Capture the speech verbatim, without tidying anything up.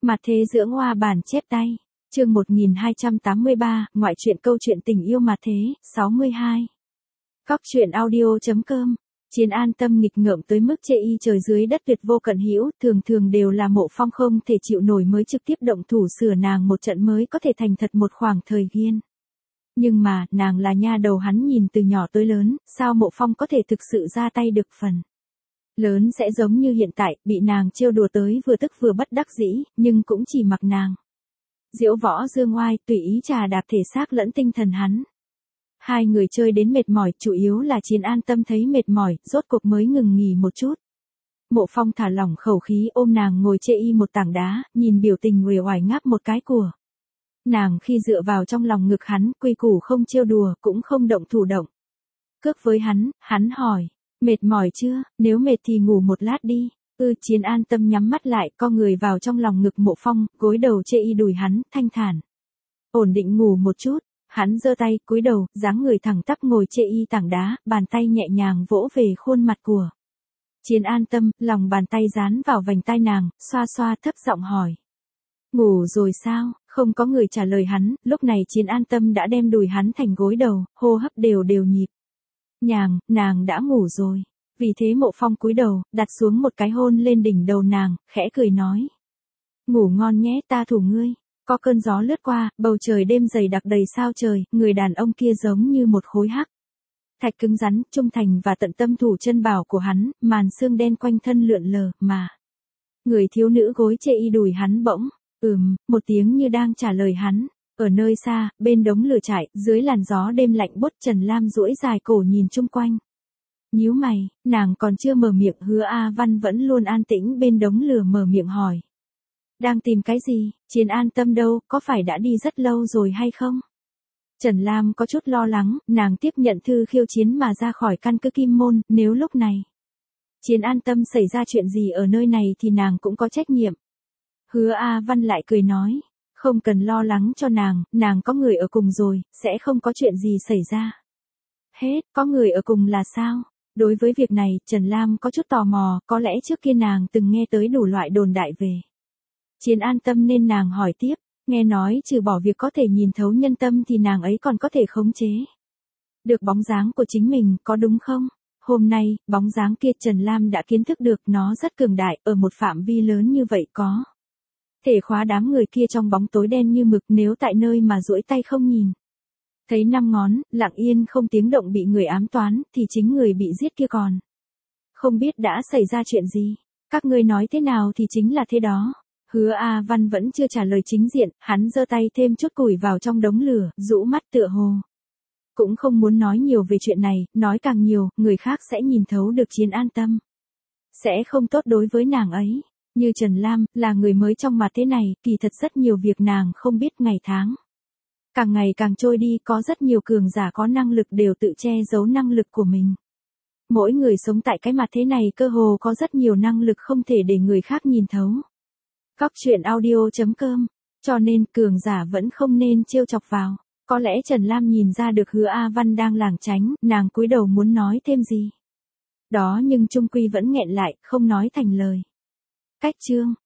Mặt thế dưỡng hoa bản chép tay. Chương một nghìn hai trăm tám mươi ba, ngoại truyện câu chuyện tình yêu mặt thế, sáu mươi hai. Cóc truyện audio chấm com. Chiến An Tâm nghịch ngợm tới mức chê y trời dưới đất tuyệt vô cận hữu, thường thường đều là Mộ Phong không thể chịu nổi mới trực tiếp động thủ sửa nàng một trận mới có thể thành thật một khoảng thời gian. Nhưng mà, nàng là nha đầu hắn nhìn từ nhỏ tới lớn, sao Mộ Phong có thể thực sự ra tay được phần lớn sẽ giống như hiện tại, bị nàng trêu đùa tới vừa tức vừa bất đắc dĩ, nhưng cũng chỉ mặc nàng diễu võ dương ngoai, tùy ý trà đạp thể xác lẫn tinh thần hắn. Hai người chơi đến mệt mỏi, chủ yếu là Chiến An Tâm thấy mệt mỏi, rốt cuộc mới ngừng nghỉ một chút. Mộ Phong thả lỏng khẩu khí ôm nàng ngồi chê y một tảng đá, nhìn biểu tình uể oải ngáp một cái của nàng khi dựa vào trong lòng ngực hắn, quy củ không trêu đùa, cũng không động thủ động cước với hắn, hắn hỏi, mệt mỏi chưa, nếu mệt thì ngủ một lát đi. Ư Chiến An Tâm nhắm mắt lại, co người vào trong lòng ngực Mộ Phong, gối đầu chê y đùi hắn, thanh thản. Ổn định ngủ một chút, hắn giơ tay, cúi đầu, dáng người thẳng tắp ngồi chê y tảng đá, bàn tay nhẹ nhàng vỗ về khuôn mặt của Chiến An Tâm, lòng bàn tay dán vào vành tai nàng, xoa xoa thấp giọng hỏi. Ngủ rồi sao? Không có người trả lời hắn, lúc này Chiến An Tâm đã đem đùi hắn thành gối đầu, hô hấp đều đều nhịp nhàng, nàng đã ngủ rồi. Vì thế Mộ Phong cúi đầu, đặt xuống một cái hôn lên đỉnh đầu nàng, khẽ cười nói. Ngủ ngon nhé, ta thủ ngươi. Có cơn gió lướt qua, bầu trời đêm dày đặc đầy sao trời, người đàn ông kia giống như một khối hắc thạch cứng rắn, trung thành và tận tâm thủ chân bảo của hắn, màn xương đen quanh thân lượn lờ, mà người thiếu nữ gối chê y đùi hắn bỗng, ừm, một tiếng như đang trả lời hắn. Ở nơi xa, bên đống lửa trại, dưới làn gió đêm lạnh buốt, Trần Lam duỗi dài cổ nhìn chung quanh. Nhíu mày, nàng còn chưa mở miệng, Hứa A Văn vẫn luôn an tĩnh bên đống lửa mở miệng hỏi. Đang tìm cái gì? Chiến An Tâm đâu, có phải đã đi rất lâu rồi hay không? Trần Lam có chút lo lắng, nàng tiếp nhận thư khiêu chiến mà ra khỏi căn cứ Kim Môn, nếu lúc này Chiến An Tâm xảy ra chuyện gì ở nơi này thì nàng cũng có trách nhiệm. Hứa A Văn lại cười nói, không cần lo lắng cho nàng, nàng có người ở cùng rồi, sẽ không có chuyện gì xảy ra. Hết, có người ở cùng là sao? Đối với việc này, Trần Lam có chút tò mò, có lẽ trước kia nàng từng nghe tới đủ loại đồn đại về Chiến An Tâm nên nàng hỏi tiếp, nghe nói trừ bỏ việc có thể nhìn thấu nhân tâm thì nàng ấy còn có thể khống chế được bóng dáng của chính mình, có đúng không? Hôm nay, bóng dáng kia Trần Lam đã kiến thức được nó rất cường đại, ở một phạm vi lớn như vậy có thể khóa đám người kia trong bóng tối đen như mực, nếu tại nơi mà duỗi tay không nhìn thấy năm ngón, lặng yên không tiếng động bị người ám toán, thì chính người bị giết kia còn không biết đã xảy ra chuyện gì. Các ngươi nói thế nào thì chính là thế đó. Hứa A Văn vẫn chưa trả lời chính diện, hắn giơ tay thêm chút củi vào trong đống lửa, rũ mắt tựa hồ cũng không muốn nói nhiều về chuyện này, nói càng nhiều, người khác sẽ nhìn thấu được Chiến An Tâm, sẽ không tốt đối với nàng ấy. Như Trần Lam, là người mới trong mặt thế này, kỳ thật rất nhiều việc nàng không biết, ngày tháng càng ngày càng trôi đi, có rất nhiều cường giả có năng lực đều tự che giấu năng lực của mình. Mỗi người sống tại cái mặt thế này cơ hồ có rất nhiều năng lực không thể để người khác nhìn thấu. Cóc truyện audio chấm com. Cho nên, cường giả vẫn không nên trêu chọc vào. Có lẽ Trần Lam nhìn ra được Hứa A Văn đang lảng tránh, nàng cúi đầu muốn nói thêm gì đó nhưng chung quy vẫn nghẹn lại, không nói thành lời. Cách chương